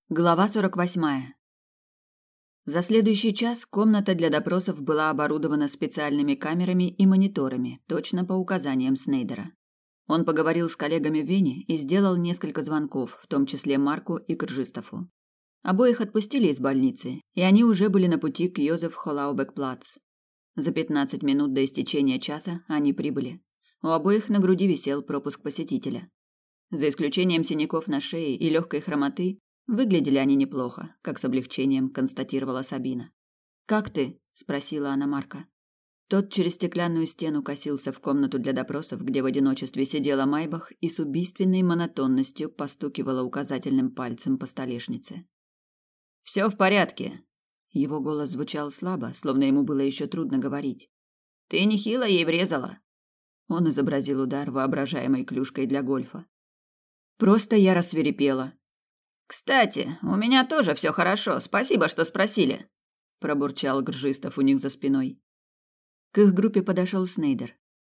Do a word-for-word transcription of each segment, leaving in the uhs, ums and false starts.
Глава сорок восьмая. За следующий час комната для допросов была оборудована специальными камерами и мониторами, точно по указаниям Снейдера. Он поговорил с коллегами в Вене и сделал несколько звонков, в том числе Марку и Кржистову. Обоих отпустили из больницы, и они уже были на пути к Йозеф Холаубек-Плац. За пятнадцать минут до истечения часа они прибыли. У обоих на груди висел пропуск посетителя. За исключением синяков на шее и легкой хромоты, выглядели они неплохо, как с облегчением констатировала Сабина. «Как ты?» – спросила она Марка. Тот через стеклянную стену косился в комнату для допросов, где в одиночестве сидела Майбах и с убийственной монотонностью постукивала указательным пальцем по столешнице. «Все в порядке». Его голос звучал слабо, словно ему было еще трудно говорить. «Ты нехило ей врезала». Он изобразил удар воображаемой клюшкой для гольфа. «Просто я рассвирепела». «Кстати, у меня тоже все хорошо, спасибо, что спросили», – пробурчал Гржистов у них за спиной. К их группе подошел Снейдер.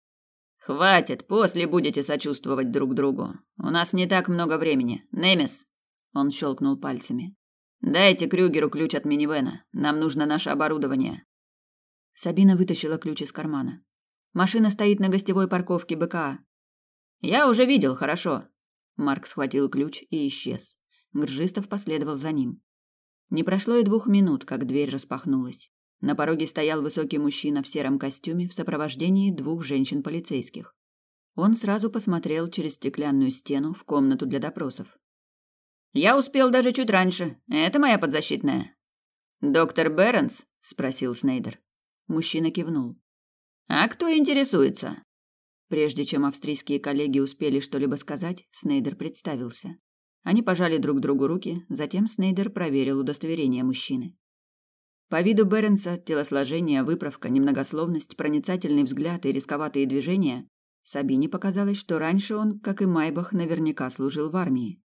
«Хватит, после будете сочувствовать друг другу. У нас не так много времени. Немес!» – он щелкнул пальцами. «Дайте Крюгеру ключ от минивэна. Нам нужно наше оборудование». Сабина вытащила ключ из кармана. «Машина стоит на гостевой парковке БКА». «Я уже видел, хорошо». Марк схватил ключ и исчез. Гржистов последовал за ним. Не прошло и двух минут, как дверь распахнулась. На пороге стоял высокий мужчина в сером костюме в сопровождении двух женщин-полицейских. Он сразу посмотрел через стеклянную стену в комнату для допросов. «Я успел даже чуть раньше. Это моя подзащитная». «Доктор Бернс?» – спросил Снейдер. Мужчина кивнул. «А кто интересуется?» Прежде чем австрийские коллеги успели что-либо сказать, Снейдер представился. Они пожали друг другу руки, затем Снейдер проверил удостоверение мужчины. По виду Бернса, телосложение, выправка, немногословность, проницательный взгляд и рисковатые движения, Сабине показалось, что раньше он, как и Майбах, наверняка служил в армии.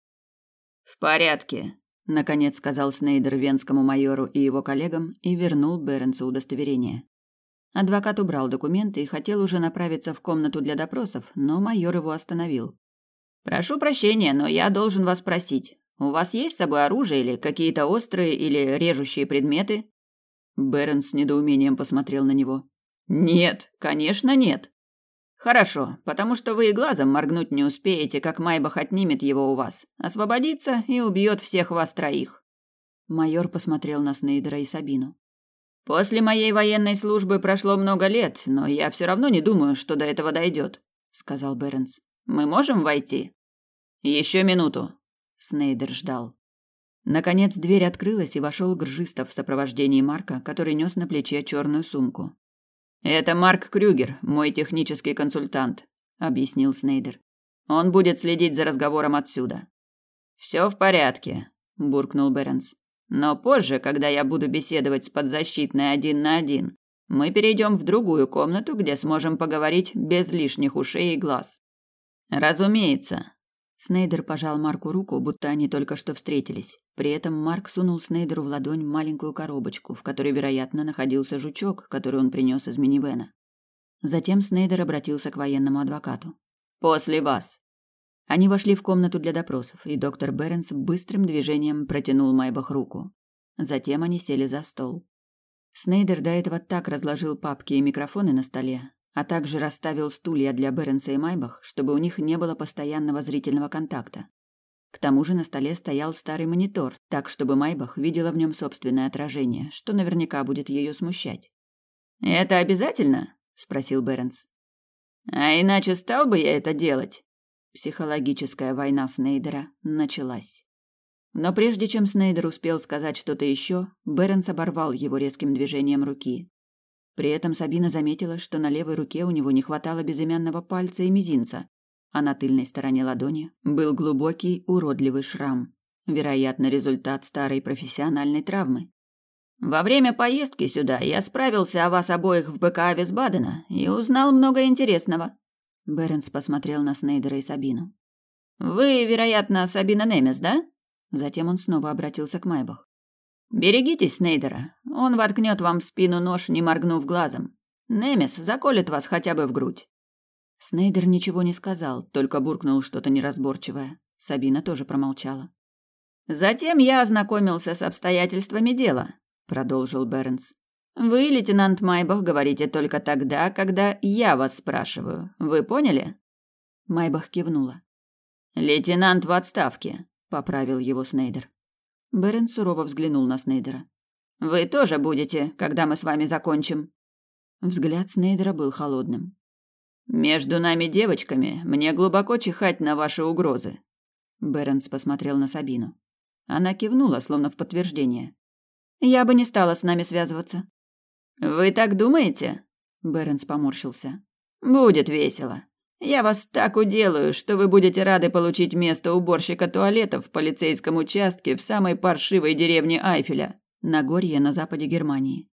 «В порядке», — наконец сказал Снейдер венскому майору и его коллегам и вернул Бернсу удостоверение. Адвокат убрал документы и хотел уже направиться в комнату для допросов, но майор его остановил. «Прошу прощения, но я должен вас спросить. У вас есть с собой оружие или какие-то острые или режущие предметы?» Бернс с недоумением посмотрел на него. «Нет, конечно, нет». «Хорошо, потому что вы и глазом моргнуть не успеете, как Майбах отнимет его у вас, освободится и убьет всех вас троих». Майор посмотрел на Снейдера и Сабину. «После моей военной службы прошло много лет, но я все равно не думаю, что до этого дойдет», — сказал Бернс. «Мы можем войти?» «Еще минуту». Снейдер ждал. Наконец дверь открылась, и вошел Гржистов в сопровождении Марка, который нес на плече черную сумку. «Это Марк Крюгер, мой технический консультант», — объяснил Снейдер. «Он будет следить за разговором отсюда». «Все в порядке», — буркнул Бернс. «Но позже, когда я буду беседовать с подзащитной один на один, мы перейдем в другую комнату, где сможем поговорить без лишних ушей и глаз». «Разумеется». Снейдер пожал Марку руку, будто они только что встретились. При этом Марк сунул Снейдеру в ладонь маленькую коробочку, в которой, вероятно, находился жучок, который он принес из минивэна. Затем Снейдер обратился к военному адвокату. «После вас». Они вошли в комнату для допросов, и доктор Бернс быстрым движением протянул Майбах руку. Затем они сели за стол. Снейдер до этого так разложил папки и микрофоны на столе, а также расставил стулья для Бернса и Майбах, чтобы у них не было постоянного зрительного контакта. К тому же на столе стоял старый монитор, так чтобы Майбах видела в нем собственное отражение, что наверняка будет ее смущать. «Это обязательно?» – спросил Бернс. «А иначе стал бы я это делать?» Психологическая война Снейдера началась. Но прежде чем Снейдер успел сказать что-то еще, Бернс оборвал его резким движением руки. При этом Сабина заметила, что на левой руке у него не хватало безымянного пальца и мизинца, а на тыльной стороне ладони был глубокий, уродливый шрам, вероятно, результат старой профессиональной травмы. «Во время поездки сюда я справился о вас обоих в БКА Висбадена и узнал много интересного». Бернс посмотрел на Снейдера и Сабину. «Вы, вероятно, Сабина Немес, да?» Затем он снова обратился к Майбах. «Берегитесь Снейдера, он воткнет вам в спину нож, не моргнув глазом. Немес заколет вас хотя бы в грудь». Снейдер ничего не сказал, только буркнул что-то неразборчивое. Сабина тоже промолчала. Затем я ознакомился с обстоятельствами дела, продолжил Бернс. Вы, лейтенант Майбах, говорите только тогда, когда я вас спрашиваю. Вы поняли? Майбах кивнула. Лейтенант в отставке, поправил его Снейдер. Бернс сурово взглянул на Снейдера. Вы тоже будете, когда мы с вами закончим. Взгляд Снейдера был холодным. Между нами, девочками, мне глубоко чихать на ваши угрозы. Бернс посмотрел на Сабину. Она кивнула, словно в подтверждение. Я бы не стала с нами связываться. Вы так думаете? Бернс поморщился. Будет весело. Я вас так уделаю, что вы будете рады получить место уборщика туалетов в полицейском участке в самой паршивой деревне Айфеля, Нагорье на западе Германии.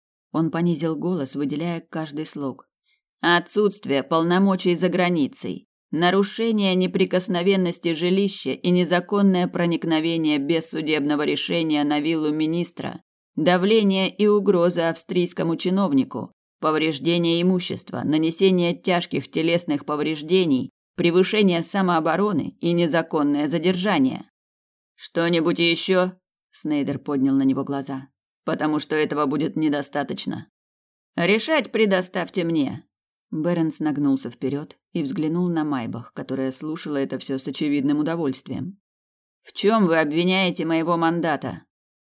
Он понизил голос, выделяя каждый слог. Отсутствие полномочий за границей, нарушение неприкосновенности жилища и незаконное проникновение без судебного решения на виллу министра, давление и угрозы австрийскому чиновнику, повреждение имущества, нанесение тяжких телесных повреждений, превышение самообороны и незаконное задержание. Что-нибудь еще? Снейдер поднял на него глаза. Потому что этого будет недостаточно. Решать предоставьте мне. Бернс нагнулся вперед и взглянул на Майбах, которая слушала это все с очевидным удовольствием. В чем вы обвиняете моего мандата?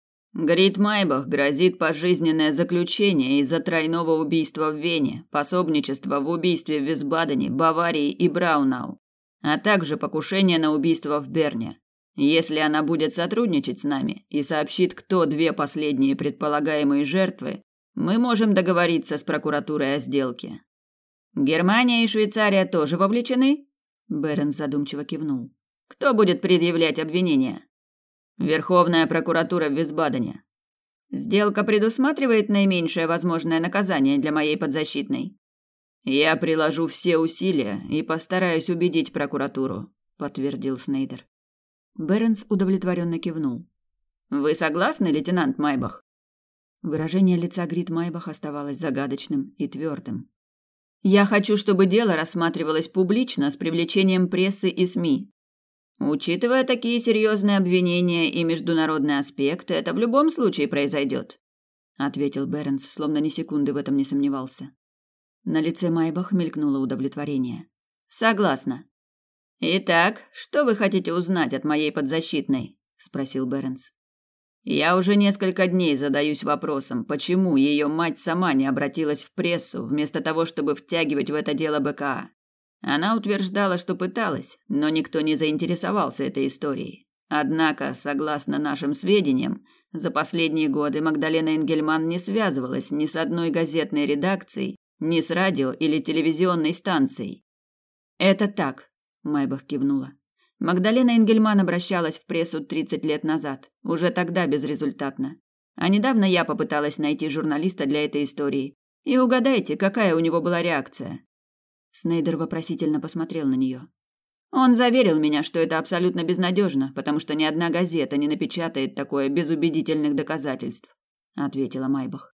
Грит Майбах грозит пожизненное заключение из-за тройного убийства в Вене, пособничества в убийстве в Висбадене, Баварии и Браунау, а также покушение на убийство в Берне. Если она будет сотрудничать с нами и сообщит, кто две последние предполагаемые жертвы, мы можем договориться с прокуратурой о сделке. Германия и Швейцария тоже вовлечены? Бернс задумчиво кивнул. Кто будет предъявлять обвинения? Верховная прокуратура в Висбадене. Сделка предусматривает наименьшее возможное наказание для моей подзащитной. Я приложу все усилия и постараюсь убедить прокуратуру, подтвердил Снейдер. Бернс удовлетворенно кивнул. Вы согласны, лейтенант Майбах? Выражение лица Грит Майбах оставалось загадочным и твердым. Я хочу, чтобы дело рассматривалось публично с привлечением прессы и СМИ. Учитывая такие серьезные обвинения и международный аспект, это в любом случае произойдет, ответил Бернс, словно ни секунды в этом не сомневался. На лице Майбах мелькнуло удовлетворение. Согласна. Итак, что вы хотите узнать от моей подзащитной? Спросил Бернс. Я уже несколько дней задаюсь вопросом, почему ее мать сама не обратилась в прессу, вместо того, чтобы втягивать в это дело БКА. Она утверждала, что пыталась, но никто не заинтересовался этой историей. Однако, согласно нашим сведениям, за последние годы Магдалена Энгельман не связывалась ни с одной газетной редакцией, ни с радио или телевизионной станцией. Это так, Майбах кивнула. Магдалена Энгельман обращалась в прессу тридцать лет назад, уже тогда безрезультатно. А недавно я попыталась найти журналиста для этой истории. И угадайте, какая у него была реакция? Снейдер вопросительно посмотрел на нее. Он заверил меня, что это абсолютно безнадежно, потому что ни одна газета не напечатает такое без убедительных доказательств, ответила Майбах.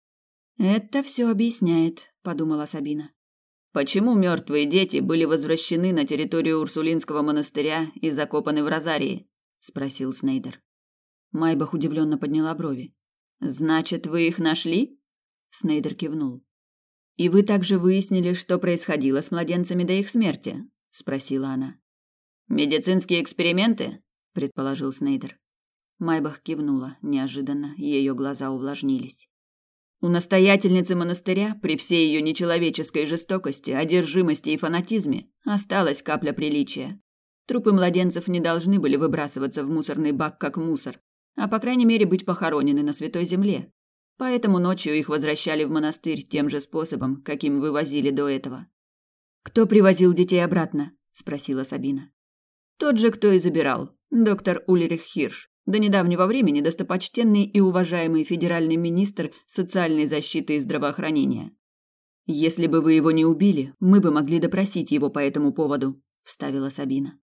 Это все объясняет, подумала Сабина. Почему мертвые дети были возвращены на территорию Урсулинского монастыря и закопаны в розарии? Спросил Снейдер. Майбах удивленно подняла брови. Значит, вы их нашли? Снейдер кивнул. И вы также выяснили, что происходило с младенцами до их смерти? Спросила она. Медицинские эксперименты? Предположил Снейдер. Майбах кивнула. Неожиданно ее глаза увлажнились. У настоятельницы монастыря, при всей ее нечеловеческой жестокости, одержимости и фанатизме, осталась капля приличия. Трупы младенцев не должны были выбрасываться в мусорный бак как мусор, а по крайней мере быть похоронены на святой земле. Поэтому ночью их возвращали в монастырь тем же способом, каким вывозили до этого. «Кто привозил детей обратно?» – спросила Сабина. «Тот же, кто и забирал, доктор Ульрих Хирш. До недавнего времени достопочтенный и уважаемый федеральный министр социальной защиты и здравоохранения. Если бы вы его не убили, мы бы могли допросить его по этому поводу, вставила Сабина.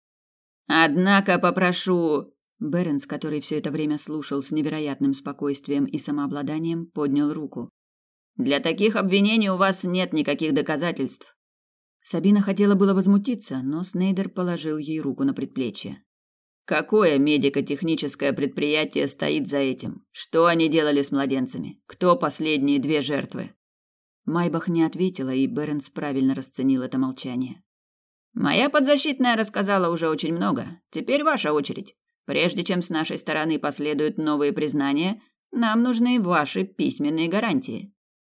Однако попрошу, Бернс, который все это время слушал с невероятным спокойствием и самообладанием, поднял руку. Для таких обвинений у вас нет никаких доказательств. Сабина хотела было возмутиться, но Снейдер положил ей руку на предплечье. Какое медико-техническое предприятие стоит за этим? Что они делали с младенцами? Кто последние две жертвы? Майбах не ответила, и Беренс правильно расценил это молчание. Моя подзащитная рассказала уже очень много. Теперь ваша очередь. Прежде чем с нашей стороны последуют новые признания, нам нужны ваши письменные гарантии.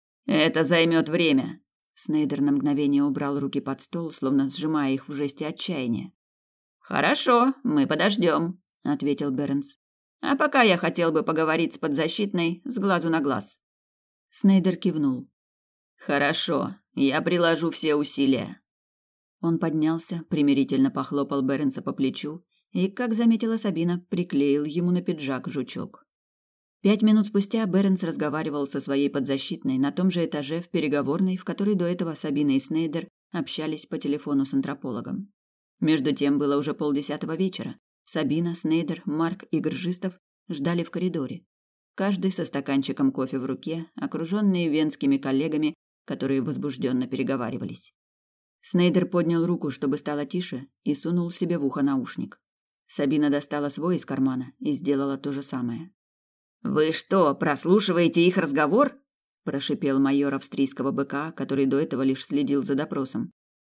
Это займет время. Снейдер на мгновение убрал руки под стол, словно сжимая их в жесте отчаяния. Хорошо, мы подождем, ответил Беренс. А пока я хотел бы поговорить с подзащитной с глазу на глаз. Снейдер кивнул. Хорошо, я приложу все усилия. Он поднялся, примирительно похлопал Беренса по плечу и, как заметила Сабина, приклеил ему на пиджак жучок. Пять минут спустя Беренс разговаривал со своей подзащитной на том же этаже в переговорной, в которой до этого Сабина и Снейдер общались по телефону с антропологом. Между тем было уже полдесятого вечера. Сабина, Снейдер, Марк и Гржистов ждали в коридоре. Каждый со стаканчиком кофе в руке, окруженные венскими коллегами, которые возбужденно переговаривались. Снейдер поднял руку, чтобы стало тише, и сунул себе в ухо наушник. Сабина достала свой из кармана и сделала то же самое. «Вы что, прослушиваете их разговор?» – прошипел майор австрийского БК, который до этого лишь следил за допросом.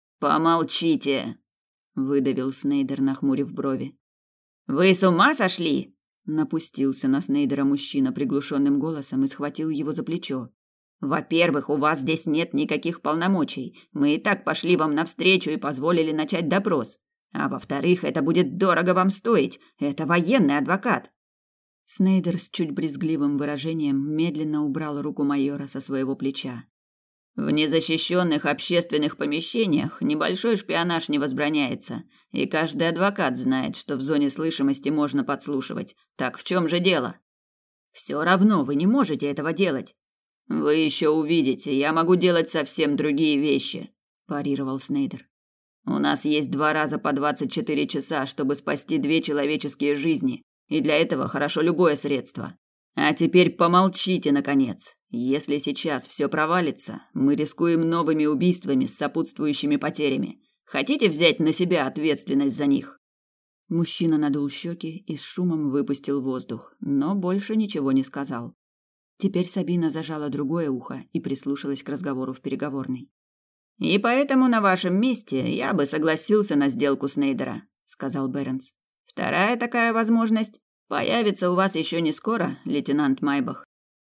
«Помолчите!» – выдавил Снейдер, нахмурив брови. «Вы с ума сошли?» – напустился на Снейдера мужчина приглушенным голосом и схватил его за плечо. «Во-первых, у вас здесь нет никаких полномочий. Мы и так пошли вам навстречу и позволили начать допрос. А во-вторых, это будет дорого вам стоить. Это военный адвокат». Снейдер с чуть брезгливым выражением медленно убрал руку майора со своего плеча. «В незащищенных общественных помещениях небольшой шпионаж не возбраняется, и каждый адвокат знает, что в зоне слышимости можно подслушивать. Так в чем же дело?» «Все равно вы не можете этого делать». «Вы еще увидите, я могу делать совсем другие вещи», – парировал Снейдер. «У нас есть два раза по двадцать четыре часа, чтобы спасти две человеческие жизни, и для этого хорошо любое средство. А теперь помолчите, наконец. Если сейчас все провалится, мы рискуем новыми убийствами с сопутствующими потерями. Хотите взять на себя ответственность за них?» Мужчина надул щеки и с шумом выпустил воздух, но больше ничего не сказал. Теперь Сабина зажала другое ухо и прислушалась к разговору в переговорной. «И поэтому на вашем месте я бы согласился на сделку Снейдера», — сказал Беренс. «Вторая такая возможность появится у вас еще не скоро, лейтенант Майбах».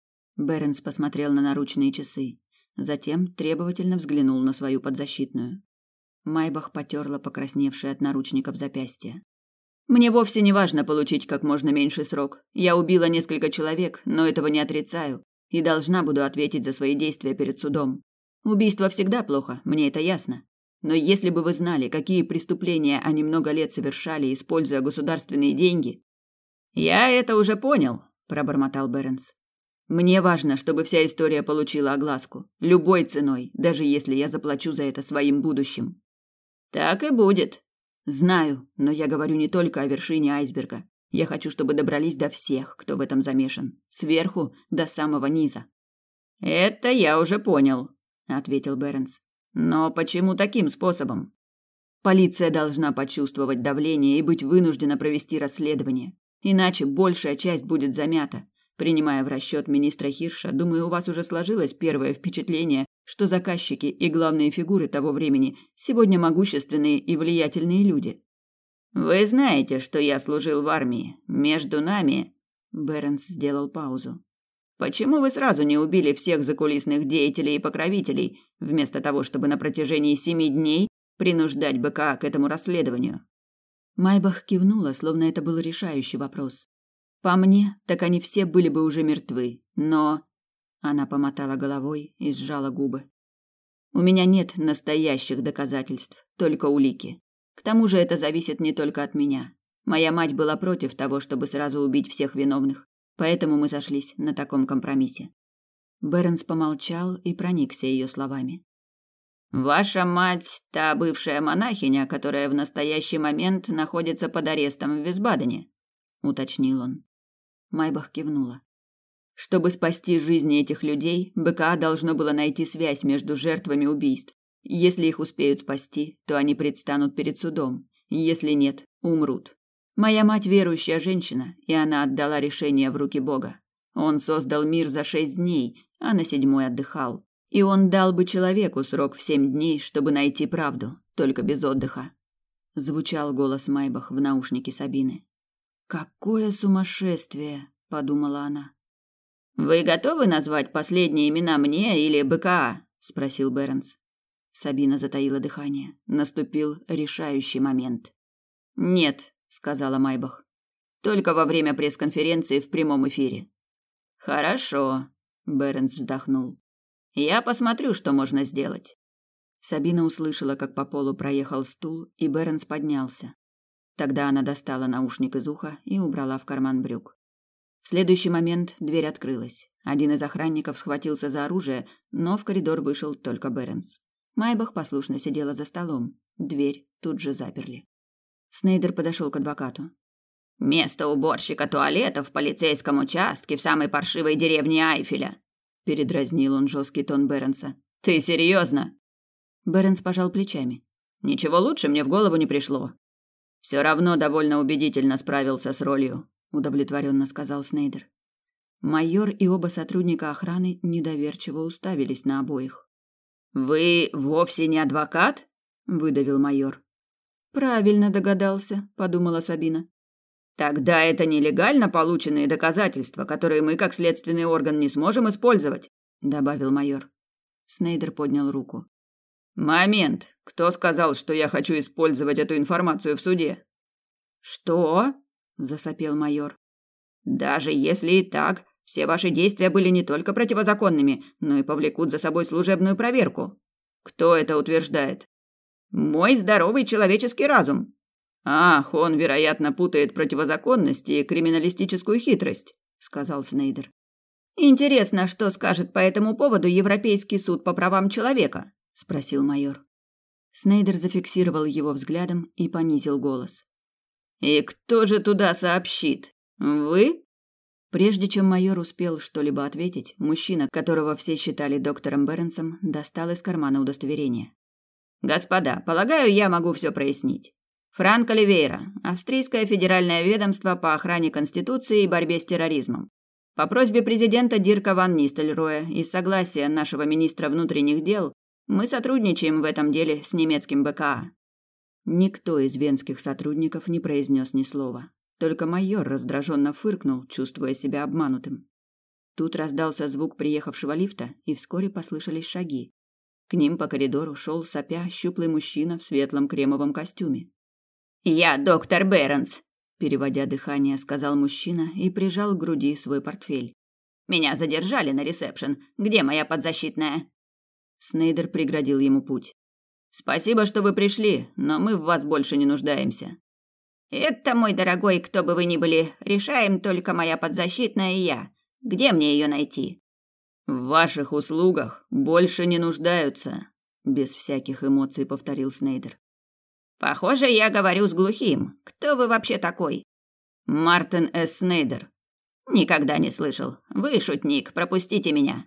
Беренс посмотрел на наручные часы, затем требовательно взглянул на свою подзащитную. Майбах потерла покрасневшее от наручников запястье. «Мне вовсе не важно получить как можно меньший срок. Я убила несколько человек, но этого не отрицаю, и должна буду ответить за свои действия перед судом. Убийство всегда плохо, мне это ясно. Но если бы вы знали, какие преступления они много лет совершали, используя государственные деньги...» «Я это уже понял», – пробормотал Беренс. «Мне важно, чтобы вся история получила огласку, любой ценой, даже если я заплачу за это своим будущим». «Так и будет». «Знаю, но я говорю не только о вершине айсберга. Я хочу, чтобы добрались до всех, кто в этом замешан, сверху до самого низа». «Это я уже понял», — ответил Беренс. «Но почему таким способом?» «Полиция должна почувствовать давление и быть вынуждена провести расследование. Иначе большая часть будет замята. Принимая в расчет министра Хирша, думаю, у вас уже сложилось первое впечатление, что заказчики и главные фигуры того времени сегодня могущественные и влиятельные люди». «Вы знаете, что я служил в армии. Между нами...» Беренс сделал паузу. «Почему вы сразу не убили всех закулисных деятелей и покровителей, вместо того, чтобы на протяжении семи дней принуждать БКА к этому расследованию?» Майбах кивнула, словно это был решающий вопрос. «По мне, так они все были бы уже мертвы, но...» Она помотала головой и сжала губы. «У меня нет настоящих доказательств, только улики. К тому же это зависит не только от меня. Моя мать была против того, чтобы сразу убить всех виновных, поэтому мы сошлись на таком компромиссе». Беренс помолчал и проникся ее словами. «Ваша мать – та бывшая монахиня, которая в настоящий момент находится под арестом в Висбадене», – уточнил он. Майбах кивнула. Чтобы спасти жизни этих людей, БКА должно было найти связь между жертвами убийств. Если их успеют спасти, то они предстанут перед судом. Если нет, умрут. Моя мать верующая женщина, и она отдала решение в руки Бога. Он создал мир за шесть дней, а на седьмой отдыхал. И он дал бы человеку срок в семь дней, чтобы найти правду, только без отдыха. Звучал голос Майбах в наушнике Сабины. «Какое сумасшествие!» – подумала она. «Вы готовы назвать последние имена мне или БКА?» – спросил Беренс. Сабина затаила дыхание. Наступил решающий момент. «Нет», – сказала Майбах. «Только во время пресс-конференции в прямом эфире». «Хорошо», – Беренс вздохнул. «Я посмотрю, что можно сделать». Сабина услышала, как по полу проехал стул, и Беренс поднялся. Тогда она достала наушник из уха и убрала в карман брюк. В следующий момент дверь открылась. Один из охранников схватился за оружие, но в коридор вышел только Беренс. Майбах послушно сидела за столом. Дверь тут же заперли. Снейдер подошел к адвокату. «Место уборщика туалета в полицейском участке в самой паршивой деревне Айфеля», – передразнил он жесткий тон Беренса. «Ты серьезно?» Беренс пожал плечами. «Ничего лучше мне в голову не пришло». «Все равно довольно убедительно справился с ролью», – удовлетворенно сказал Снейдер. Майор и оба сотрудника охраны недоверчиво уставились на обоих. «Вы вовсе не адвокат?» – выдавил майор. «Правильно догадался», – подумала Сабина. «Тогда это нелегально полученные доказательства, которые мы, как следственный орган, не сможем использовать», – добавил майор. Снейдер поднял руку. «Момент. Кто сказал, что я хочу использовать эту информацию в суде?» «Что?» – засопел майор. «Даже если и так, все ваши действия были не только противозаконными, но и повлекут за собой служебную проверку. Кто это утверждает?» «Мой здоровый человеческий разум». «Ах, он, вероятно, путает противозаконность и криминалистическую хитрость», – сказал Снейдер. «Интересно, что скажет по этому поводу Европейский суд по правам человека?» – спросил майор. Снейдер зафиксировал его взглядом и понизил голос. «И кто же туда сообщит? Вы?» Прежде чем майор успел что-либо ответить, мужчина, которого все считали доктором Беренсом, достал из кармана удостоверение. «Господа, полагаю, я могу все прояснить. Франк Оливейра, Австрийское федеральное ведомство по охране Конституции и борьбе с терроризмом. По просьбе президента Дирка ван Нистельрooя и с согласия нашего министра внутренних дел мы сотрудничаем в этом деле с немецким БКА». Никто из венских сотрудников не произнес ни слова. Только майор раздраженно фыркнул, чувствуя себя обманутым. Тут раздался звук приехавшего лифта, и вскоре послышались шаги. К ним по коридору шел сопя щуплый мужчина в светлом кремовом костюме. «Я доктор Беренс», – переводя дыхание, сказал мужчина и прижал к груди свой портфель. «Меня задержали на ресепшн. Где моя подзащитная?» Снейдер преградил ему путь. «Спасибо, что вы пришли, но мы в вас больше не нуждаемся». «Это, мой дорогой, кто бы вы ни были, решаем только моя подзащитная и я. Где мне ее найти?» «В ваших услугах больше не нуждаются», – без всяких эмоций повторил Снейдер. «Похоже, я говорю с глухим. Кто вы вообще такой?» «Мартин С. Снейдер». «Никогда не слышал. Вы шутник, пропустите меня».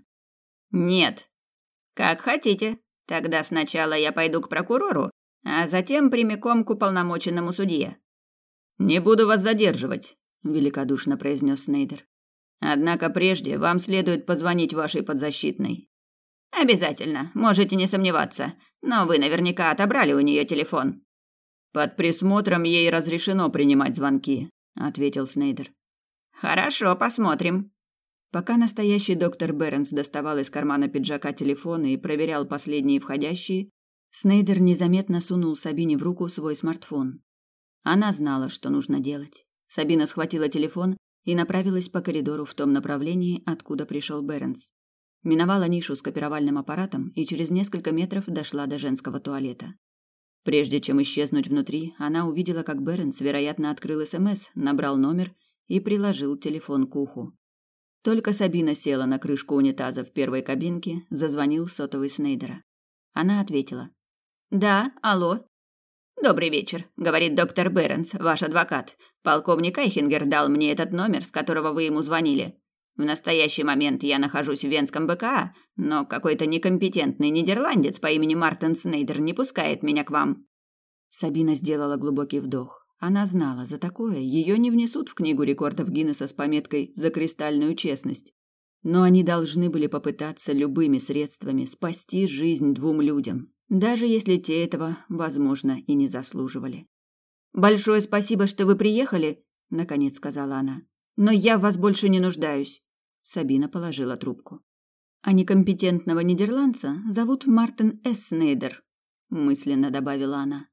«Нет». «Как хотите. Тогда сначала я пойду к прокурору, а затем прямиком к уполномоченному судье». «Не буду вас задерживать», – великодушно произнес Снейдер. «Однако прежде вам следует позвонить вашей подзащитной». «Обязательно, можете не сомневаться, но вы наверняка отобрали у нее телефон». «Под присмотром ей разрешено принимать звонки», – ответил Снейдер. «Хорошо, посмотрим». Пока настоящий доктор Беренс доставал из кармана пиджака телефон и проверял последние входящие, Снейдер незаметно сунул Сабине в руку свой смартфон. Она знала, что нужно делать. Сабина схватила телефон и направилась по коридору в том направлении, откуда пришел Беренс. Миновала нишу с копировальным аппаратом и через несколько метров дошла до женского туалета. Прежде чем исчезнуть внутри, она увидела, как Беренс, вероятно, открыл СМС, набрал номер и приложил телефон к уху. Только Сабина села на крышку унитаза в первой кабинке, зазвонил сотовый Снейдера. Она ответила. «Да, алло». «Добрый вечер», — говорит доктор Беренс, ваш адвокат. «Полковник Айхингер дал мне этот номер, с которого вы ему звонили. В настоящий момент я нахожусь в Венском БКА, но какой-то некомпетентный нидерландец по имени Мартин Снейдер не пускает меня к вам». Сабина сделала глубокий вдох. Она знала, за такое ее не внесут в книгу рекордов Гиннесса с пометкой «За кристальную честность». Но они должны были попытаться любыми средствами спасти жизнь двум людям, даже если те этого, возможно, и не заслуживали. «Большое спасибо, что вы приехали», — наконец сказала она. «Но я в вас больше не нуждаюсь». Сабина положила трубку. «А некомпетентного нидерландца зовут Мартин С. Снейдер», — мысленно добавила она.